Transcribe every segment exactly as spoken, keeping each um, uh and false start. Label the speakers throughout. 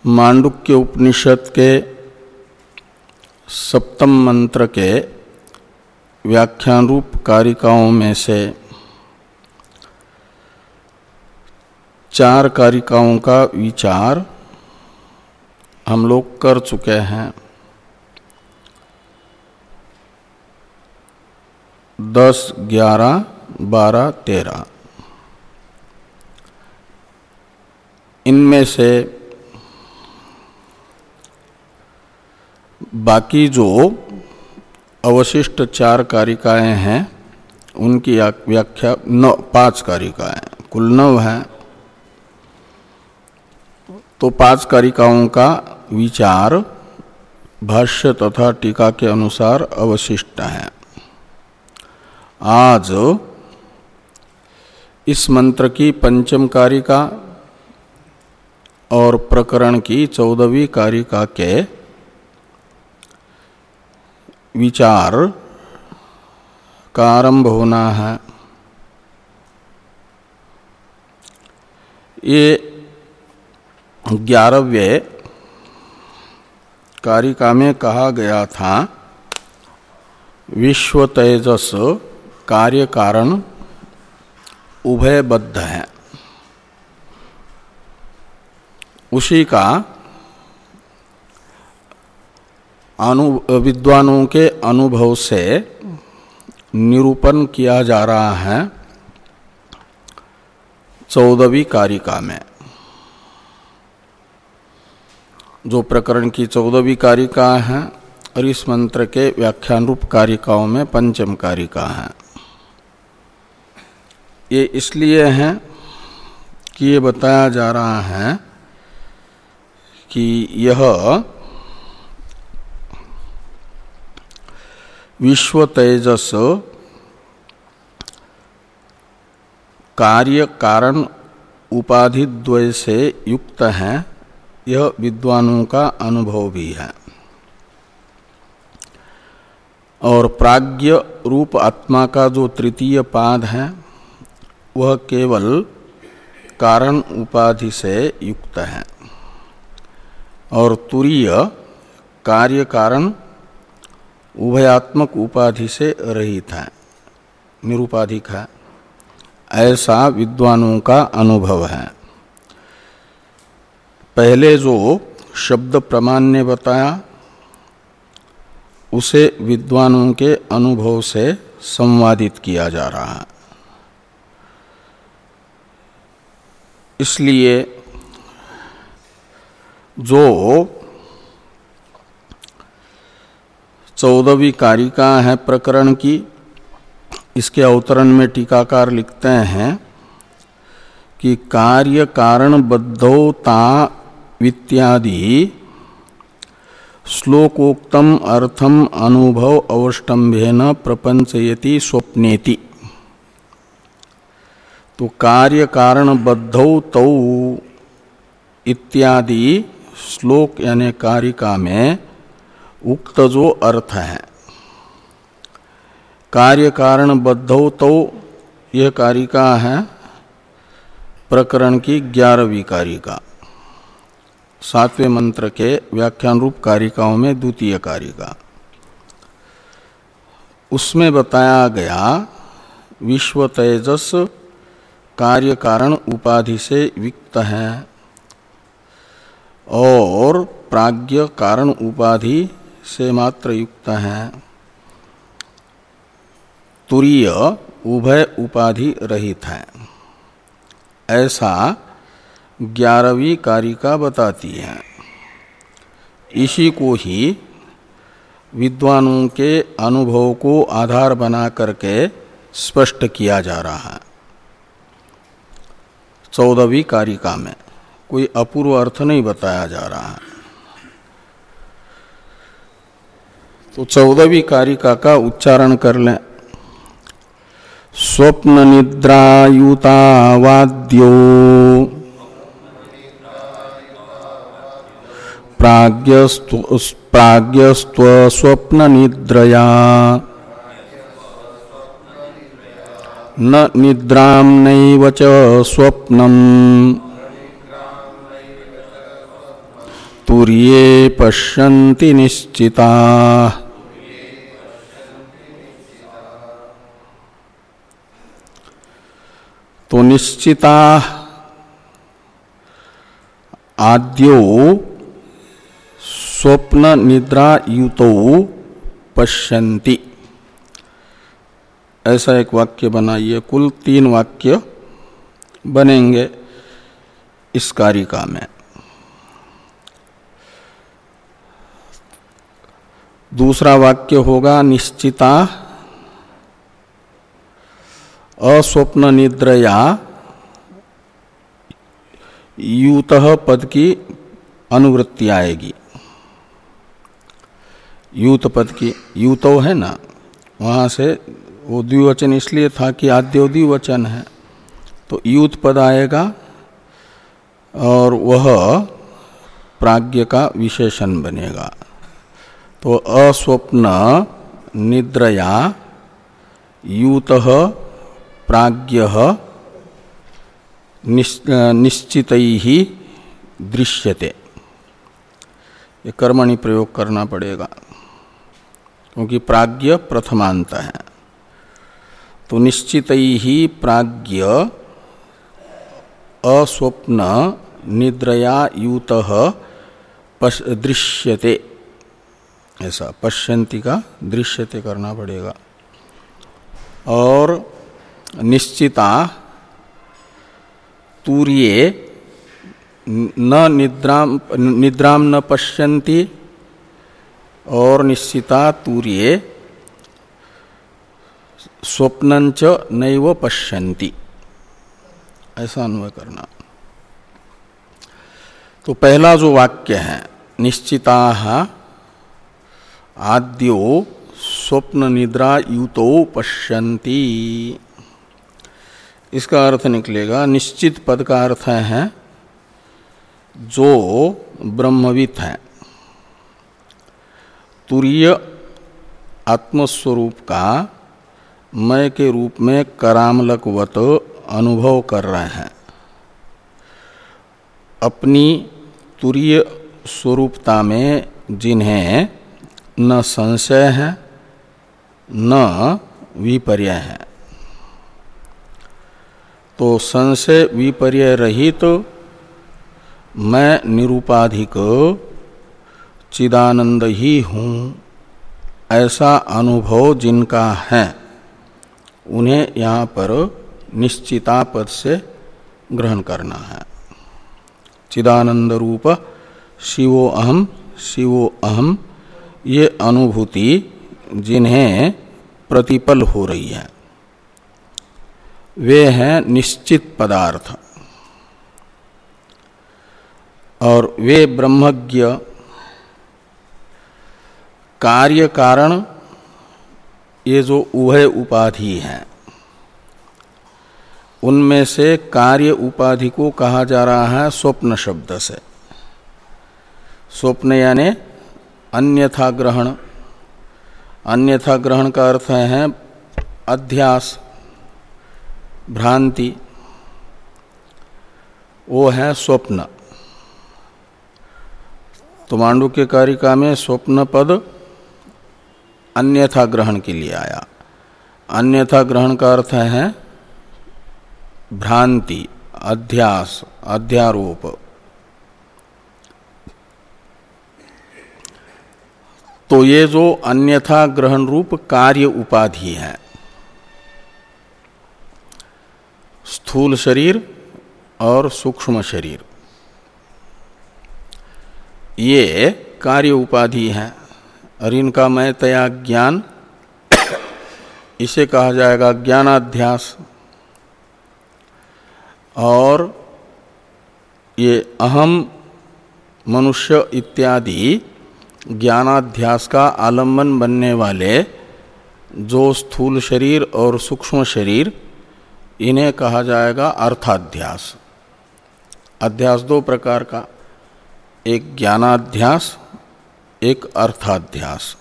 Speaker 1: मांडुक्य उपनिषद के सप्तम मंत्र के व्याख्यान रूप कारिकाओं में से चार कारिकाओं का विचार हम लोग कर चुके हैं। दस, ग्यारह, बारह, तेरह। इनमें से बाकी जो अवशिष्ट चार कारिकाएं हैं उनकी व्याख्या नौ पांच कारिकाएं कुल नौ हैं। तो पांच कारिकाओं का विचार भाष्य तथा टीका के अनुसार अवशिष्ट है। आज इस मंत्र की पंचम कारिका और प्रकरण की चौदहवीं कारिका के विचार का आरंभ होना है। ये ग्यारहवें कारिका में कहा गया था विश्व तेजस कार्य कारण उभयबद्ध है। उसी का अनु विद्वानों के अनुभव से निरूपण किया जा रहा है चौदहवीं कारिका में। जो प्रकरण की चौदहवीं कारिका है और इस मंत्र के व्याख्यान रूप कारिकाओं में पंचम कारिका है। ये इसलिए है कि ये बताया जा रहा है कि यह विश्व तेजस कार्य कारण उपाधि द्वय से युक्त है। यह विद्वानों का अनुभव भी है। और प्राज्ञ रूप आत्मा का जो तृतीय पाद है वह केवल कारण उपाधि से युक्त है और तुरीय कार्य कारण उभयात्मक उपाधि से रहित है, निरुपाधिक है। ऐसा विद्वानों का अनुभव है। पहले जो शब्द प्रमाण ने बताया उसे विद्वानों के अनुभव से संवादित किया जा रहा है। इसलिए जो चौदहवीं कारिका है प्रकरण की, इसके अवतरण में टीकाकार लिखते हैं कि कार्य कारण बद्धौता इत्यादि श्लोकोक्तम अर्थम अनुभव अवष्टम्भेन प्रपंचयति स्वप्नेति। तो कार्य कारण बद्धौ तौ इत्यादि श्लोक यानी कारिका में उक्त जो अर्थ है कार्य कारण बद्धौ तो यह कारिका है प्रकरण की ग्यारहवीं कारिका, सातवें मंत्र के व्याख्यान रूप कारिकाओं में द्वितीय कारिका। उसमें बताया गया विश्व तेजस कार्य कारण उपाधि से युक्त है और प्राज्ञ कारण उपाधि से मात्र युक्त है, तुरीय उभय उपाधि रहित है। ऐसा ग्यारहवीं कारिका बताती है। इसी को ही विद्वानों के अनुभव को आधार बना करके स्पष्ट किया जा रहा है चौदहवीं कारिका में। कोई अपूर्व अर्थ नहीं बताया जा रहा है। तो चौदहवीं कारिका का उच्चारण कर लें। स्वप्न निद्रायुता वाद्यो प्राज्ञस्त्व स्वप्न निद्रया न निद्रां नैव च स्वप्नम् तुर्ये पश्यन्ति निश्चिताः। तो निश्चिता आद्यो स्वप्न निद्रा युतो पश्यन्ति, ऐसा एक वाक्य बनाइए। कुल तीन वाक्य बनेंगे इस कारिका में। दूसरा वाक्य होगा निश्चिता अस्वप्न निद्रया यूतः पद की अनुवृत्ति आएगी। यूत पद की, यूतो है ना, वहाँ से वो द्विवचन इसलिए था कि आद्यो द्विवचन है, तो यूत पद आएगा और वह प्राज्ञ का विशेषण बनेगा। तो अस्वप्न निद्रया यूतः प्राज्ञः निश्चितैः दृश्यते। ये कर्मणि प्रयोग करना पड़ेगा क्योंकि प्राज्ञ प्रथमांत है। तो निश्चितैः प्राज्ञ अस्वप्न निद्रया यूतः दृश्यते, ऐसा पश्यन्ति का दृश्यते करना पड़ेगा। और निश्चिता तूर्ये न निद्राम निद्राम न पश्यन्ति, और निश्चिता तूर्ये स्वप्नंच नैव पश्यन्ति, ऐसा अन्वय करना। तो पहला जो वाक्य है निश्चिताः आद्यो स्वप्न निद्रा युतो पश्यन्ति, इसका अर्थ निकलेगा निश्चित पद का अर्थ है जो ब्रह्मवित् है। तुरीय आत्मस्वरूप का मय के रूप में करामलकवत अनुभव कर रहे हैं। अपनी तुरीय स्वरूपता में जिन्हें न संशय है न विपर्य है, तो संशय विपर्य रहित तो मैं निरूपाधिक चिदानंद ही हूँ, ऐसा अनुभव जिनका है उन्हें यहाँ पर निश्चिता पद से ग्रहण करना है। चिदानंद रूप शिवो अहम शिवो अहम, ये अनुभूति जिन्हें प्रतिपल हो रही है वे हैं निश्चित पदार्थ। और वे ब्रह्मज्ञ कार्य कारण ये जो उभय उपाधि हैं उनमें से कार्य उपाधि को कहा जा रहा है स्वप्न शब्द से। स्वप्न यानी अन्यथा ग्रहण, अन्यथा ग्रहण का अर्थ है अध्यास भ्रांति, वो है स्वप्न। तो मांडुक्य कारिका में स्वप्न पद अन्यथा ग्रहण के लिए आया। अन्यथा ग्रहण का अर्थ है भ्रांति, अध्यास, अध्यारोप। तो ये जो अन्यथा ग्रहण रूप कार्य उपाधि है, स्थूल शरीर और सूक्ष्म शरीर, ये कार्य उपाधि है। और इनका मयतया ज्ञान, इसे कहा जाएगा ज्ञानाध्यास। और ये अहम मनुष्य इत्यादि ज्ञानाध्यास का आलम्बन बनने वाले जो स्थूल शरीर और सूक्ष्म शरीर, इन्हें कहा जाएगा अर्थाध्यास। अध्यास दो प्रकार का, एक ज्ञानाध्यास, एक अर्थाध्यास।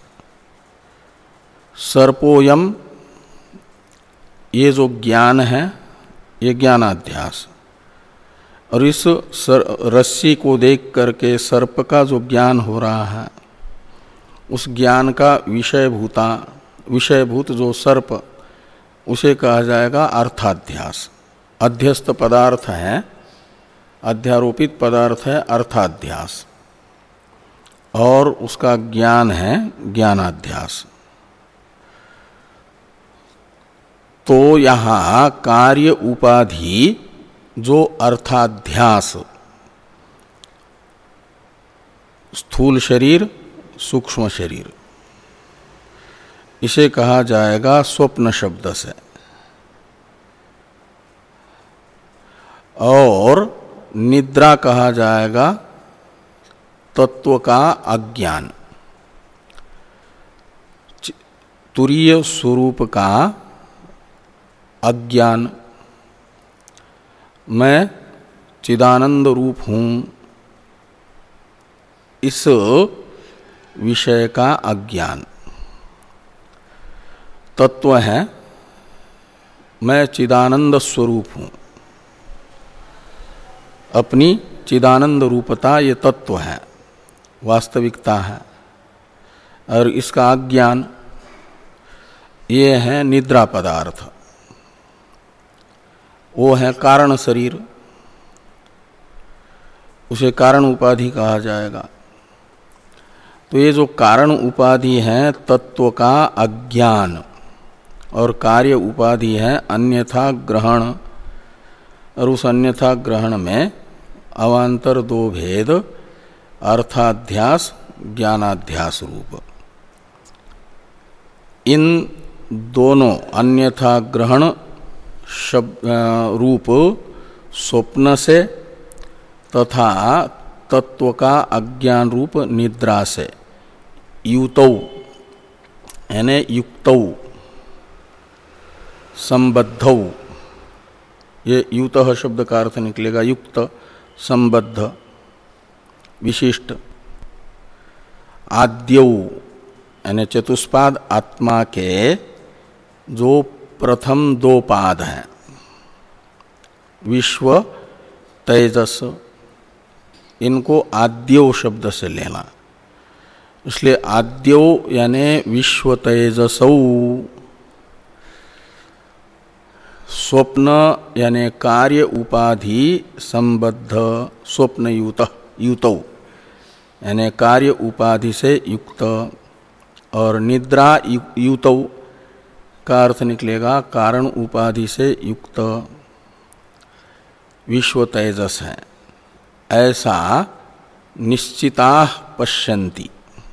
Speaker 1: सर्पोयम, ये जो ज्ञान है ये ज्ञानाध्यास, और इस रस्सी को देख करके सर्प का जो ज्ञान हो रहा है, उस ज्ञान का विषयभूता विषयभूत जो सर्प, उसे कहा जाएगा अर्थाध्यास। अध्यस्त पदार्थ है, अध्यारोपित पदार्थ है अर्थाध्यास, और उसका ज्ञान है ज्ञानाध्यास। तो यहाँ कार्य उपाधि जो अर्थाध्यास, स्थूल शरीर सूक्ष्म शरीर, इसे कहा जाएगा स्वप्न शब्द से। और निद्रा कहा जाएगा तत्व का अज्ञान, तुरीय स्वरूप का अज्ञान, मैं चिदानंद रूप हूँ, इस विषय का अज्ञान। तत्व है मैं चिदानंद स्वरूप हूँ, अपनी चिदानंद रूपता ये तत्व है, वास्तविकता है। और इसका अज्ञान ये है निद्रा पदार्थ, वो है कारण शरीर, उसे कारण उपाधि कहा जाएगा। तो ये जो कारण उपाधि है तत्व का अज्ञान, और कार्य उपाधि है अन्यथा ग्रहण, और उस अन्यथा ग्रहण में अवान्तर दो भेद अर्थाध्यास ज्ञानाध्यास रूप। इन दोनों अन्यथा ग्रहण शब्द रूप स्वप्न से तथा तत्व का अज्ञान रूप निद्रा से युतौ यानी युक्तौ संबद्धौ, ये युतः शब्द का अर्थ निकलेगा युक्त, संबद्ध, विशिष्ट। आद्यौ यानी चतुष्पाद आत्मा के जो प्रथम दो पाद हैं, विश्व तेजस, इनको आद्यो शब्द से लेना। इसलिए आद्यो यानी विश्व तेजसौ, स्वप्न यानी कार्य उपाधि संबद्ध स्वप्न युत युतौ यानी कार्य उपाधि से युक्त, और निद्रा युतौ का अर्थ निकलेगा कारण उपाधि से युक्त विश्व तेजस है, ऐसा निश्चिता पश्यन्ति,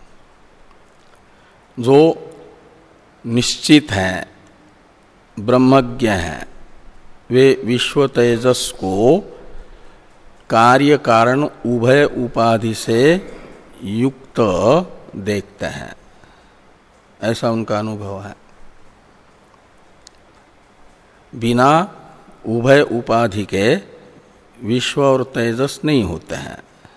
Speaker 1: जो निश्चित हैं, ब्रह्मज्ञ हैं, वे विश्व तेजस को कार्य कारण उभय उपाधि से युक्त देखते हैं, ऐसा उनका अनुभव है। बिना उभय उपाधि के विश्व और तेजस नहीं होते हैं।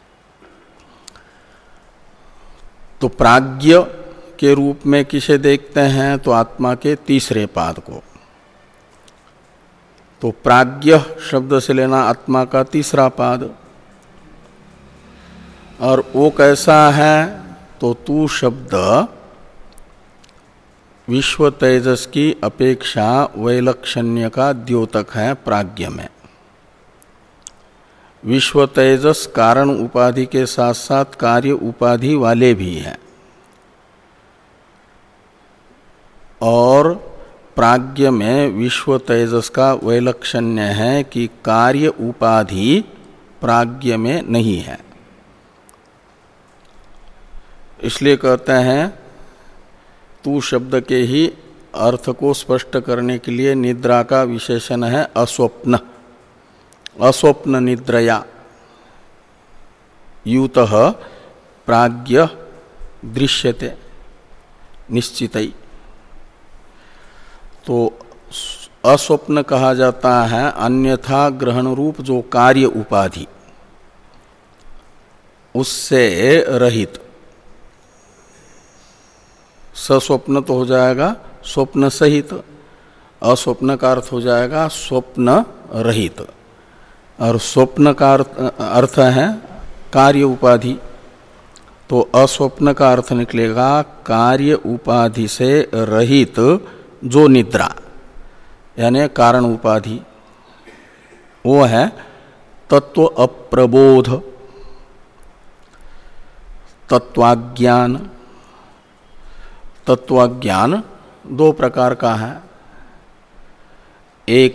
Speaker 1: तो प्राज्ञ के रूप में किसे देखते हैं? तो आत्मा के तीसरे पाद को। तो प्राज्ञ शब्द से लेना आत्मा का तीसरा पाद, और वो कैसा है? तो तू शब्द विश्व तेजस की अपेक्षा वैलक्षण्य का द्योतक है प्राज्ञ में। विश्व तेजस कारण उपाधि के साथ साथ कार्य उपाधि वाले भी हैं, और प्राज्ञ में विश्व तेजस का वैलक्षण्य है कि कार्य उपाधि प्राज्ञ में नहीं है। इसलिए कहते हैं तू शब्द के ही अर्थ को स्पष्ट करने के लिए निद्रा का विशेषण है अस्वप्न। अस्वप्न निद्रया युतः प्राज्ञ दृश्यते निश्चितई। तो अस्वप्न कहा जाता है अन्यथा ग्रहण रूप जो कार्य उपाधि, उससे रहित। सस्वप्न तो हो जाएगा स्वप्न सहित, अस्वप्न का अर्थ हो जाएगा स्वप्न रहित। और स्वप्न का अर्थ है कार्य उपाधि, तो अस्वप्न का अर्थ निकलेगा कार्य उपाधि से रहित जो निद्रा, यानी कारण उपाधि, वो है तत्व अप्रबोध, तत्वाज्ञान। तत्वाज्ञान दो प्रकार का है, एक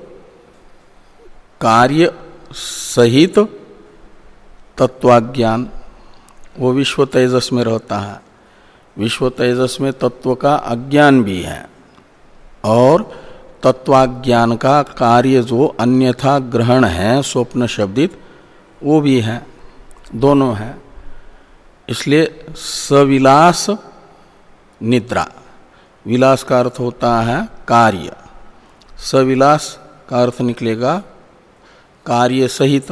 Speaker 1: कार्य सहित तत्वाज्ञान, वो विश्व तेजस में रहता है। विश्व तेजस में तत्व का अज्ञान भी है और तत्वाज्ञान का कार्य जो अन्यथा ग्रहण है स्वप्न शब्दित, वो भी है, दोनों है। इसलिए सविलास निद्रा, विलास का अर्थ होता है कार्य, सविलास का अर्थ निकलेगा कार्य सहित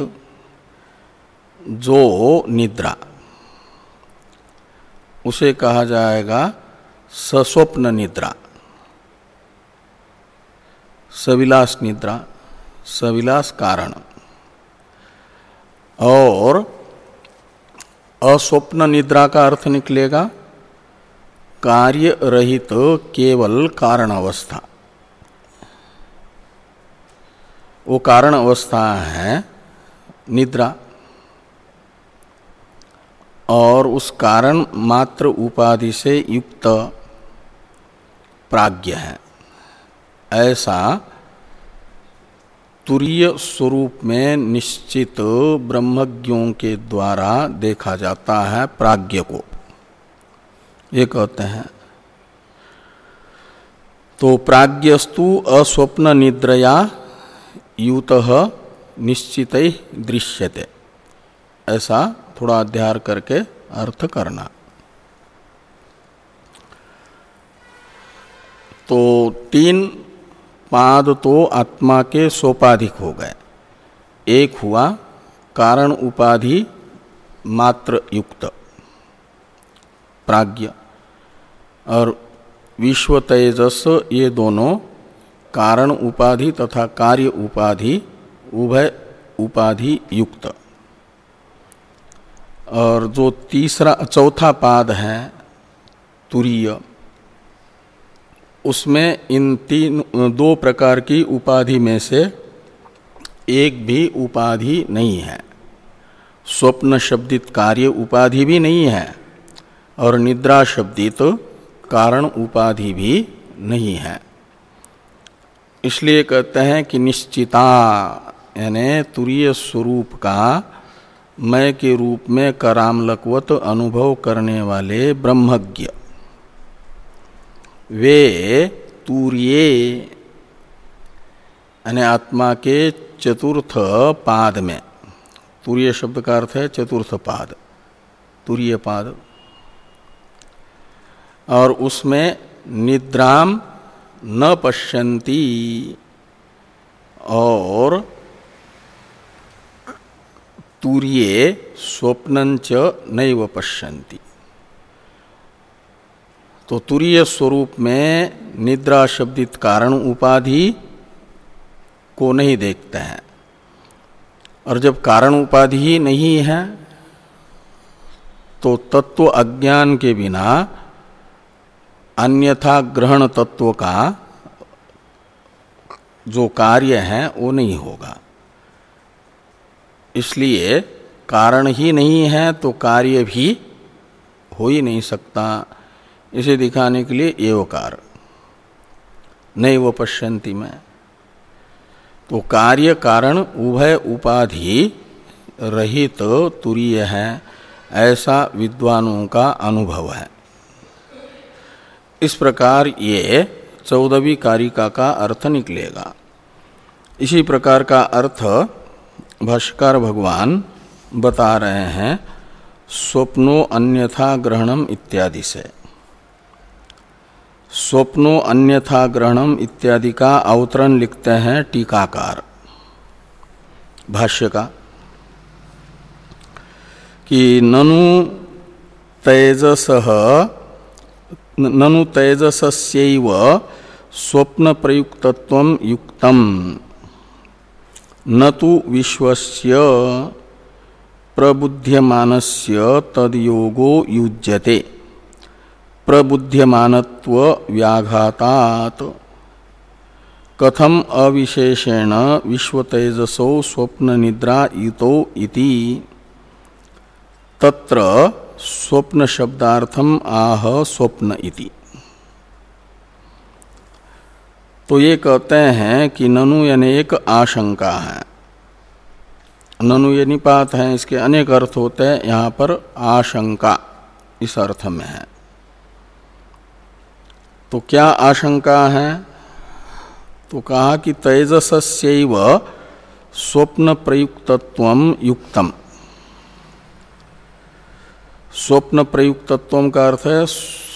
Speaker 1: जो निद्रा, उसे कहा जाएगा सस्वप्न निद्रा, सविलास निद्रा, सविलास कारण। और अस्वप्न निद्रा का अर्थ निकलेगा कार्य रहित केवल कारण अवस्था, वो कारण अवस्था है निद्रा, और उस कारण मात्र उपाधि से युक्त प्राज्ञ है। ऐसा तुरीय स्वरूप में निश्चित ब्रह्मज्ञों के द्वारा देखा जाता है प्राज्ञ को, ये कहते हैं। तो प्राज्ञस्तु अस्वप्न निद्रया युतः निश्चितै दृश्यते, ऐसा थोड़ा अध्ययन करके अर्थ करना। तो तीन पाद तो आत्मा के सोपाधिक हो गए। एक हुआ कारण उपाधि मात्र युक्त प्राज्ञ, और विश्व तेजस, ये दोनों कारण उपाधि तथा कार्य उपाधि उभय उपाधि युक्त। और जो तीसरा चौथा पाद है तुरीय, उसमें इन तीन दो प्रकार की उपाधि में से एक भी उपाधि नहीं है। स्वप्न शब्दित कार्य उपाधि भी नहीं है और निद्रा शब्दित कारण उपाधि भी नहीं है। इसलिए कहते हैं कि निश्चिता, यानी तुरीय स्वरूप का मय के रूप में करामलकवत अनुभव करने वाले ब्रह्मज्ञ, वे तूर्ये यानी आत्मा के चतुर्थ पाद में, तूर्य शब्द का अर्थ है चतुर्थ पाद, तूर्य पाद, और उसमें निद्राम न पश्यन्ति और तूर्ये स्वप्नंच नैव पश्यन्ति। तो तुरीय स्वरूप में निद्रा शब्दित कारण उपाधि को नहीं देखते हैं, और जब कारण उपाधि ही नहीं है तो तत्व अज्ञान के बिना अन्यथा ग्रहण तत्व का जो कार्य है वो नहीं होगा। इसलिए कारण ही नहीं है तो कार्य भी हो ही नहीं सकता। इसे दिखाने के लिए एवकार नहीं वो पश्यन्ति में, तो कार्य कारण उभय उपाधि रहित तो तुरीय है, ऐसा विद्वानों का अनुभव है। इस प्रकार ये चौदहवीं कारिका का अर्थ निकलेगा। इसी प्रकार का अर्थ भाष्यकार भगवान बता रहे हैं स्वप्नो अन्यथा ग्रहणम इत्यादि से। स्वप्नो अन्यथा ग्रहणम इत्यादि का अवतरण लिखते हैं टीकाकार भाष्य का कि ननु तेजसः ननु तेजसस्यैव स्वप्न प्रयुक्तत्वं युक्तम् न तु विश्वस्य प्रबुध्यमानस्य तद्योगो युज्यते प्रबुध्यमानत्व व्याघातात्। कथम अविशेषेण विश्वतेजसो स्वप्न निद्रा इतो इति। तत्र स्वप्न शब्दार्थम आह स्वप्न इति। तो ये कहते हैं कि ननु यानी एक आशंका है। ननु ये निपात है, इसके अनेक अर्थ होते हैं, यहाँ पर आशंका इस अर्थ में है। तो क्या आशंका है? तो कहा कि तेजसस्यैव स्वप्न प्रयुक्तत्वम युक्तम। स्वप्न प्रयुक्तत्वम का अर्थ है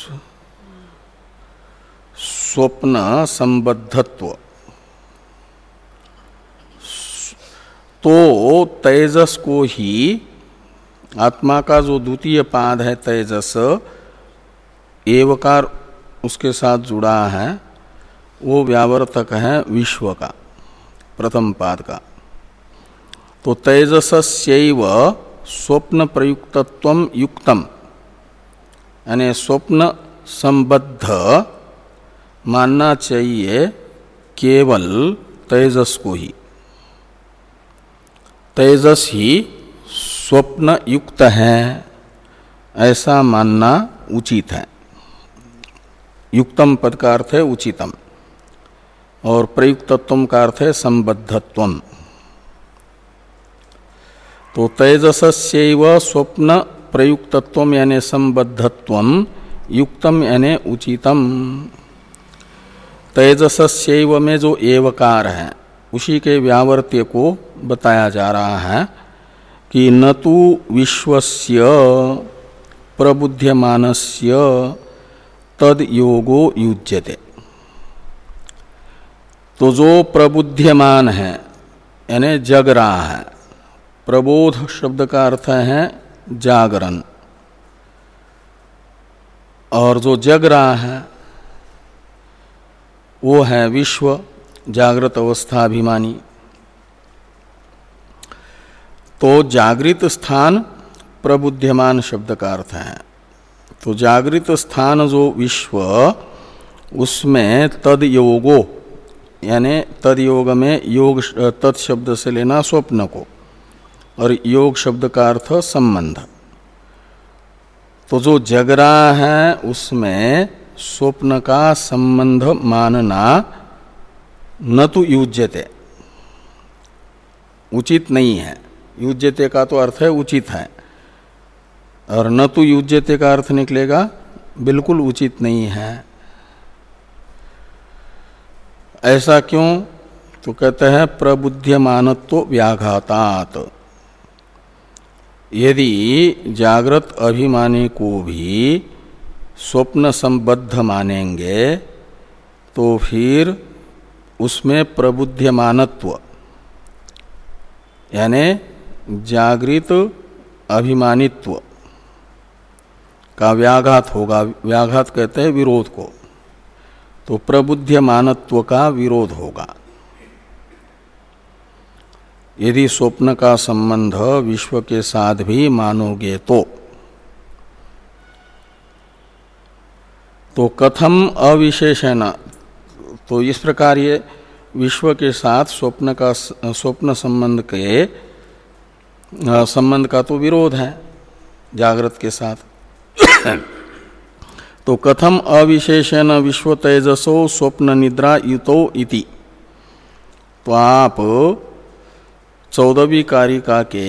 Speaker 1: स्वप्न संबद्धत्व। तो तेजस को ही, आत्मा का जो द्वितीय पाद है तेजस, एवकार उसके साथ जुड़ा है, वो व्यावर्तक है विश्व का, प्रथम पाद का। तो तेजसस्यैव स्वप्न प्रयुक्तत्वम युक्तम, यानी स्वप्न संबद्ध मानना चाहिए केवल तेजस को ही। तेजस ही स्वप्न युक्त है ऐसा मानना उचित है। युक्तम पद का अर्थ है उचितम और प्रयुक्तत्वम का अर्थ है संबद्धत्वम। तो तेजसस्यैव स्वप्न प्रयुक्तत्वम यानी संबद्धत्वम, युक्तम यानी उचितम। तेजसस्यैव में जो एवकार है उसी के व्यावर्त्य को बताया जा रहा है कि न तु विश्वस्य प्रबुध्यमानस्य तद योगो युज्यते। तो जो प्रबुध्यमान है यानी जग रहा है, प्रबोध शब्द का अर्थ है जागरण, और जो जग रहा है वो है विश्व, जागृत अवस्थाभिमानी। तो जागृत स्थान प्रबुध्यमान शब्द का अर्थ है। तो जागृत स्थान जो विश्व, उसमें तद योगो यानी तद योग में योग तत् शब्द से लेना स्वप्न को, और योग शब्द का अर्थ संबंध। तो जो जग रहा है उसमें स्वप्न का संबंध मानना न तो युज्यते, उचित नहीं है। युज्यते का तो अर्थ है उचित है, और न तो युज्यते का अर्थ निकलेगा बिल्कुल उचित नहीं है। ऐसा क्यों? तो कहते हैं प्रबुध्यमानत्व व्याघातात्। यदि जागृत अभिमानी को भी स्वप्न संबद्ध मानेंगे तो फिर उसमें प्रबुध्यमानत्व यानी जागृत अभिमानित्व का व्याघात होगा। व्याघात कहते हैं विरोध को। तो प्रबुध्यमानत्व का विरोध होगा यदि स्वप्न का संबंध विश्व के साथ भी मानोगे तो। तो कथम अविशेषण, तो इस प्रकार ये विश्व के साथ स्वप्न का स्वप्न संबंध के संबंध का तो विरोध है जागृत के साथ। तो कथम अविशेषण विश्व तेजसो स्वप्न निद्रा युतो इति। तो आप चौदहवीं कारिका के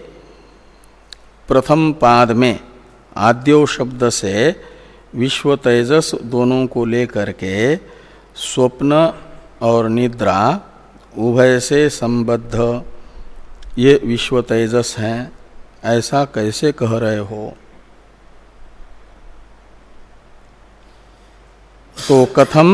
Speaker 1: प्रथम पाद में आद्यो शब्द से विश्व तेजस दोनों को लेकर के स्वप्न और निद्रा उभय से संबद्ध ये विश्व तेजस हैं, ऐसा कैसे कह रहे हो? तो कथम,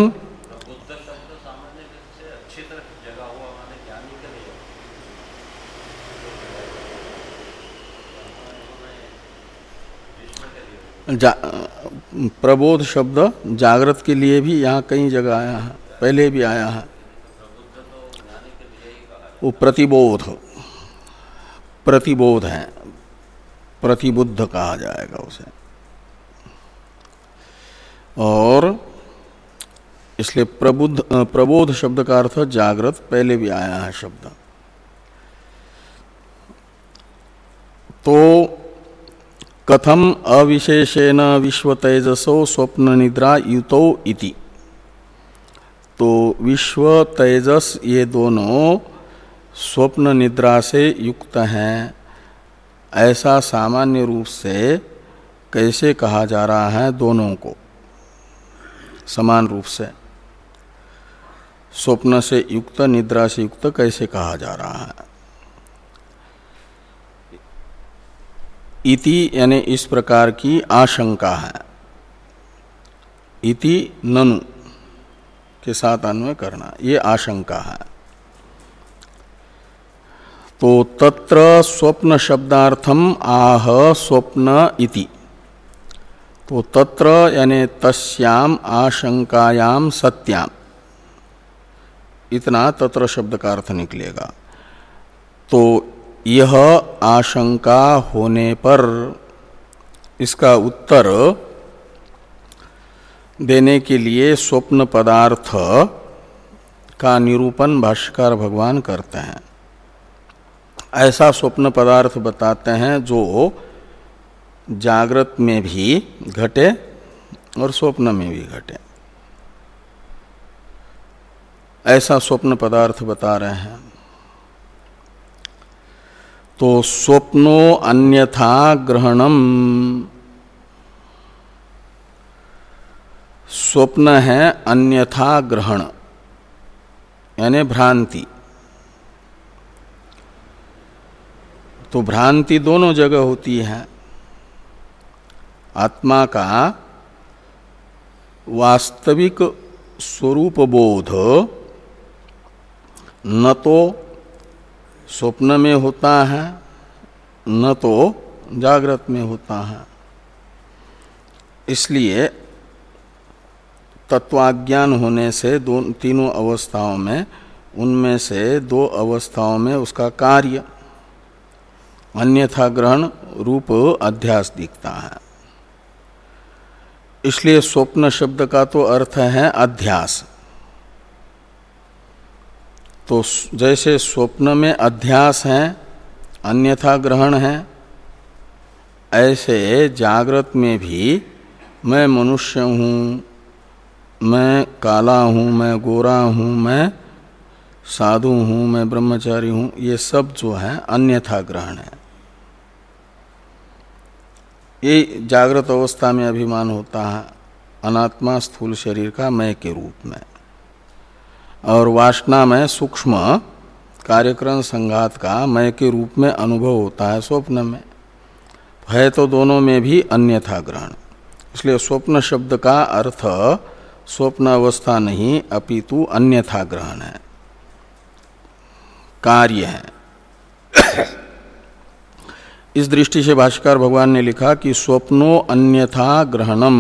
Speaker 1: प्रबोध शब्द जागृत के लिए भी यहाँ कई जगह आया है, पहले भी आया है। वो प्रतिबोध प्रतिबोध है, प्रतिबुद्ध कहा जाएगा उसे। और इसलिए प्रबुद्ध प्रबोध शब्द का अर्थ जागृत, पहले भी आया है शब्द। तो कथम अविशेषेण विश्व तेजसो स्वप्न निद्रा युतो इति। तो विश्व तेजस ये दोनों स्वप्न निद्रा से युक्त हैं, ऐसा सामान्य रूप से कैसे कहा जा रहा है? दोनों को समान रूप से स्वप्न से युक्त निद्रा से युक्त कैसे कहा जा रहा है? इति यानी इस प्रकार की आशंका है। इति ननु के साथ अन्वय करना, ये आशंका है। तो तत्र स्वप्न शब्दार्थम आह स्वप्न इति। तो तत्र यानी तस्याम आशंकायाम सत्याम, इतना तत्र शब्द का अर्थ निकलेगा। तो यह आशंका होने पर इसका उत्तर देने के लिए स्वप्न पदार्थ का निरूपण भाष्यकार भगवान करते हैं। ऐसा स्वप्न पदार्थ बताते हैं जो जागृत में भी घटे और स्वप्न में भी घटे, ऐसा स्वप्न पदार्थ बता रहे हैं। तो स्वप्नो अन्यथा ग्रहणम, स्वप्न है अन्यथा ग्रहण यानी भ्रांति। तो भ्रांति दोनों जगह होती है। आत्मा का वास्तविक स्वरूप बोध न तो स्वप्न में होता है न तो जागृत में होता है। इसलिए तत्वाज्ञान होने से दो तीनों अवस्थाओं में, उनमें से दो अवस्थाओं में उसका कार्य अन्यथा ग्रहण रूप अध्यास दिखता है। इसलिए स्वप्न शब्द का तो अर्थ है अध्यास। तो जैसे स्वप्न में अध्यास है, अन्यथा ग्रहण है, ऐसे जागृत में भी मैं मनुष्य हूँ, मैं काला हूँ, मैं गोरा हूँ, मैं साधु हूँ, मैं ब्रह्मचारी हूँ, ये सब जो है अन्यथा ग्रहण है। ये जागृत अवस्था में अभिमान होता है अनात्मा स्थूल शरीर का मैं के रूप में, और वासना में सूक्ष्म कार्यक्रम संघात का मैं के रूप में अनुभव होता है स्वप्न में। है तो दोनों में भी अन्यथा ग्रहण। इसलिए स्वप्न शब्द का अर्थ स्वप्न अवस्था नहीं अपितु अन्यथा ग्रहण है, कार्य है। इस दृष्टि से भाष्यकार भगवान ने लिखा कि स्वप्नो अन्यथा ग्रहणम।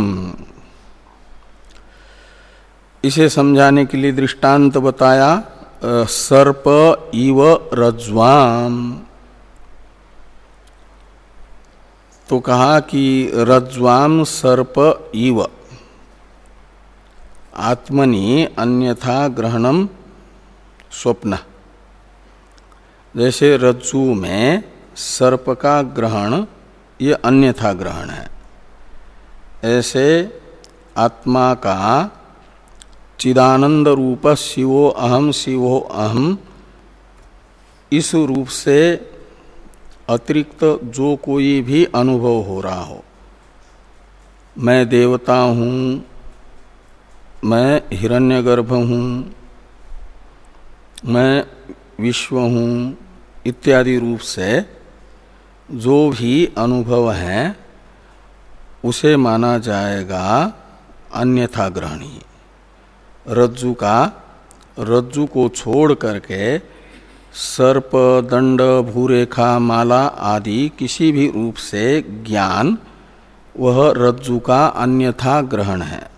Speaker 1: इसे समझाने के लिए दृष्टांत बताया सर्प इव रज्ज्वाम। तो कहा कि रज्ज्वाम सर्प इव आत्मनि अन्यथा ग्रहणम स्वप्न। जैसे रज्जु में सर्प का ग्रहण ये अन्यथा ग्रहण है, ऐसे आत्मा का चिदानंद रूप शिवो अहम शिवो अहम, इस रूप से अतिरिक्त जो कोई भी अनुभव हो रहा हो, मैं देवता हूँ, मैं हिरण्यगर्भ हूँ, मैं विश्व हूँ, इत्यादि रूप से जो भी अनुभव है उसे माना जाएगा अन्यथा ग्रहणी। रज्जु का, रज्जु को छोड़ करके सर्प, दंड, भूरेखा, माला आदि किसी भी रूप से ज्ञान वह रज्जु का अन्यथा ग्रहण है।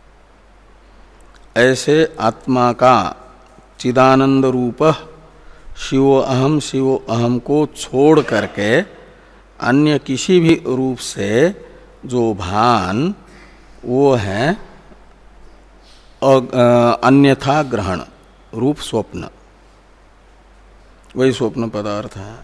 Speaker 1: ऐसे आत्मा का चिदानंद रूप शिवो अहम शिवो अहम को छोड़ करके अन्य किसी भी रूप से जो भान वो है अन्यथा ग्रहण रूप स्वप्न, वही स्वप्न पदार्थ है।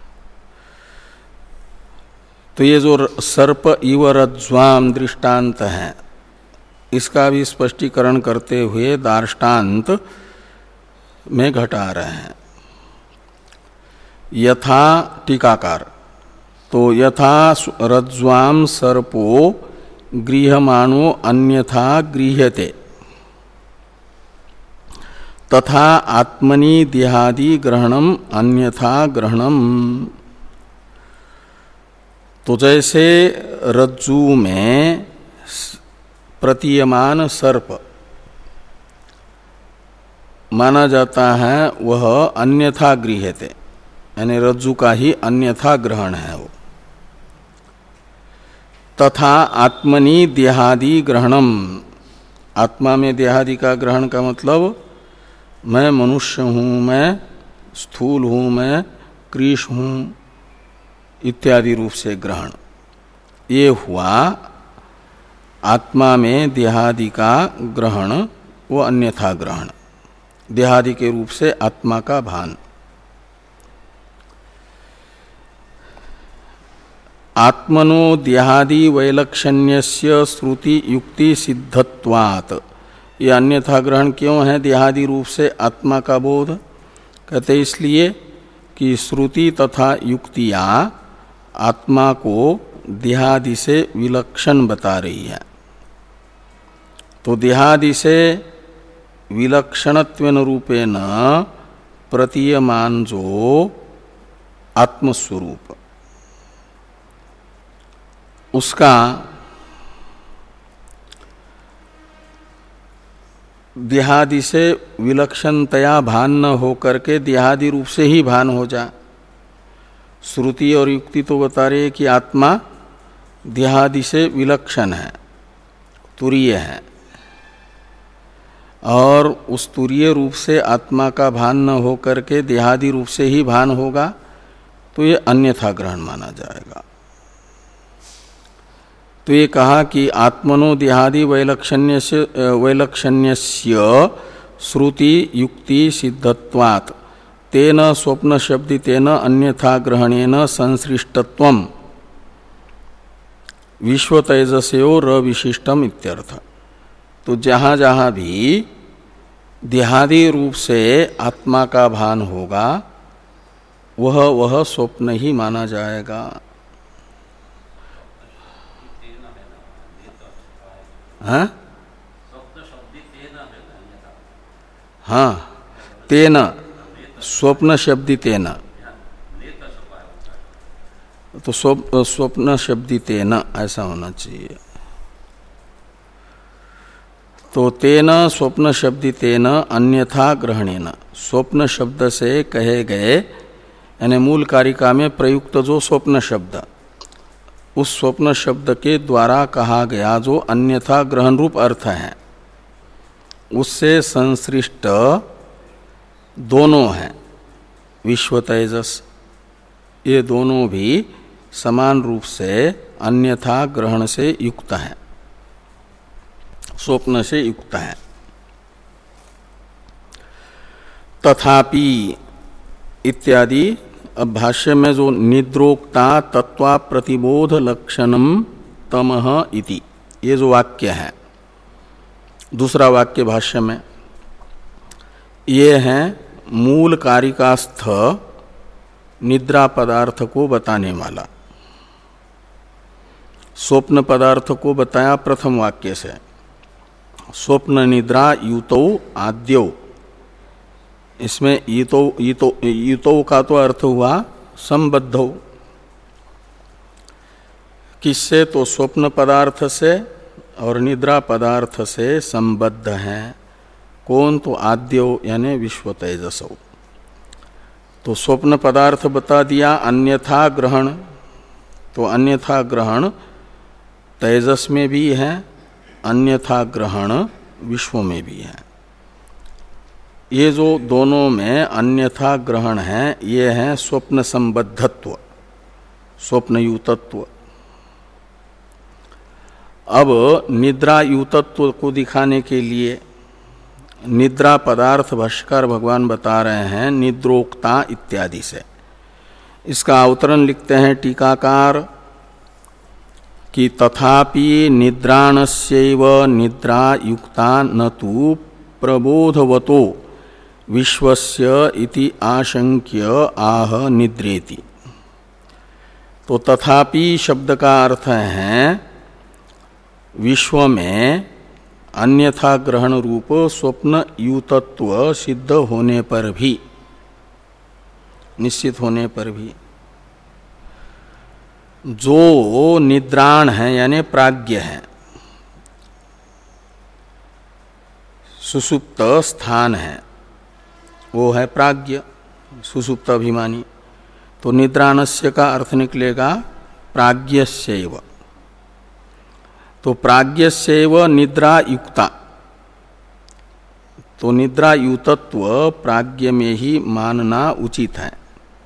Speaker 1: तो ये जो सर्प इव रज्ज्वाम दृष्टांत है, इसका भी स्पष्टीकरण करते हुए दार्ष्टान्त में घटा रहे हैं। यथा टीकाकार, तो यथा रज्ज्वाम सर्पो गृह्यमाणो अन्यथा गृह्यते तथा आत्मनि देहादि ग्रहणम अन्यथा ग्रहणम। तो जैसे रज्जु में प्रतीयमान सर्प माना जाता है, वह अन्यथा गृह्यते, यानी रज्जु का ही अन्यथा ग्रहण है वो। तथा आत्मनि देहादि ग्रहणम, आत्मा में देहादि का ग्रहण का मतलब मैं मनुष्य हूँ, मैं स्थूल हूँ, मैं कृश हूँ इत्यादि रूप से ग्रहण, ये हुआ आत्मा में देहादि का ग्रहण, वो अन्यथा ग्रहण, देहादि के रूप से आत्मा का भान। आत्मनो देहादि वैलक्षण्यस्य श्रुति युक्ति सिद्धत्वात्, ये अन्यथा ग्रहण क्यों है देहादि रूप से आत्मा का बोध? कहते इसलिए कि श्रुति तथा युक्तियाँ आत्मा को देहादि से विलक्षण बता रही है। तो देहादि से विलक्षणत्वेन रूपेण प्रतीयमान जो आत्मस्वरूप, उसका देहादि से विलक्षणतया भान न होकर के देहादि रूप से ही भान हो जा। श्रुति और युक्ति तो बता रही है कि आत्मा देहादि से विलक्षण है, तुरीय है, और उस तुरीय रूप से आत्मा का भान न होकर के देहादि रूप से ही भान होगा, तो ये अन्यथा ग्रहण माना जाएगा। तो ये कहा कि आत्मनो देहादि वैलक्षण्यस्य वैलक्षण्यस्य श्रुति युक्ति सिद्धत्वात् तेन स्वप्न शब्दितेन अन्यथा ग्रहणेन संसृष्टत्वम विश्व तेजस्योर विशिष्टम इत्यर्थ। तो जहाँ जहाँ भी देहादि रूप से आत्मा का भान होगा, वह वह स्वप्न ही माना जाएगा। हाँ हाँ, तेन स्वप्न शब्दी तेन, तो स्वप्न शब्दी तेन ऐसा होना चाहिए। तो तेन स्वप्न शब्दी तेन अन्यथा ग्रहणेन, स्वप्न शब्द से कहे गए, यानी मूल कारिका में प्रयुक्त जो स्वप्न शब्द, उस स्वप्न शब्द के द्वारा कहा गया जो अन्यथा ग्रहण रूप अर्थ है, उससे संसृष्ट दोनों हैं विश्व तेजस, ये दोनों भी समान रूप से अन्यथा ग्रहण से युक्त हैं, स्वप्न से युक्त हैं। तथापि इत्यादि, अब भाष्य में जो निद्रोक्ता तत्वा प्रतिबोध लक्षणम तमह इति, ये जो वाक्य है, दूसरा वाक्य भाष्य में, ये है मूल कारिकास्थ निद्रा पदार्थ को बताने वाला। स्वप्न पदार्थ को बताया प्रथम वाक्य से, स्वप्न निद्रा युतो आद्यो, इसमें युतो युतो युतो का तो अर्थ हुआ संबद्धो, किससे? तो स्वप्न पदार्थ से और निद्रा पदार्थ से संबद्ध हैं। कौन? तो आद्यो यानी विश्व तेजसो। तो स्वप्न पदार्थ बता दिया अन्यथा ग्रहण, तो अन्यथा ग्रहण तेजस में भी है, अन्यथा ग्रहण विश्व में भी है। ये जो दोनों में अन्यथा ग्रहण है, ये है स्वप्न संबद्धत्व, स्वप्नयूतत्व। अब निद्रायूतत्व को दिखाने के लिए निद्रा पदार्थ भाष्यकार भगवान बता रहे हैं निद्रोक्ता इत्यादि से। इसका अवतरण लिखते हैं टीकाकार कि तथापि निद्राणस्यैव निद्रा युक्ता न तु प्रबोधवतो विश्वस्य इति आशंक्य आह निद्रेति। तो तथापि शब्द का अर्थ है विश्व में अन्यथा ग्रहण रूप स्वप्न यूतत्व सिद्ध होने पर भी, निश्चित होने पर भी, जो निद्राण है यानी प्राज्ञ है, सुसुप्त स्थान है, वो है प्राज्ञ, सुसुप्त अभिमानी। तो निद्राणस्य का अर्थ निकलेगा प्राज्ञस्यैव। तो प्राज्ञस्यैव निद्रा युक्ता, तो निद्रा युतत्व प्राज्ञ में ही मानना उचित है।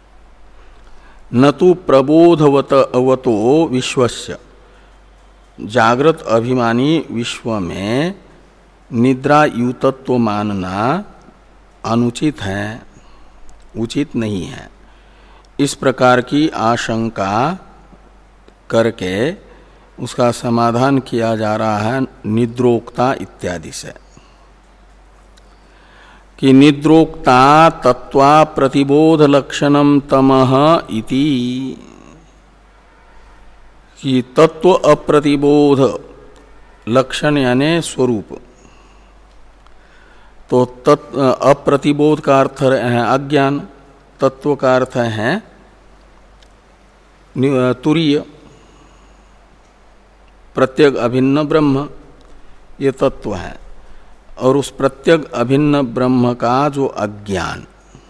Speaker 1: न तो प्रबोधवत अवतो विश्वस्य, जागृत अभिमानी विश्व में निद्रा युतत्व मानना अनुचित है, उचित नहीं है। इस प्रकार की आशंका करके उसका समाधान किया जा रहा है निद्रोक्ता इत्यादि से कि निद्रोक्ता तत्वा प्रतिबोध लक्षणम तमः इति, कि तत्व अप्रतिबोध लक्षण यानी स्वरूप। तो तत्व अप्रतिबोध का अर्थ है अज्ञान, तत्व का अर्थ है तुरीय, प्रत्यग अभिन्न ब्रह्म, ये तत्व है। और उस प्रत्यग अभिन्न ब्रह्म का जो अज्ञान,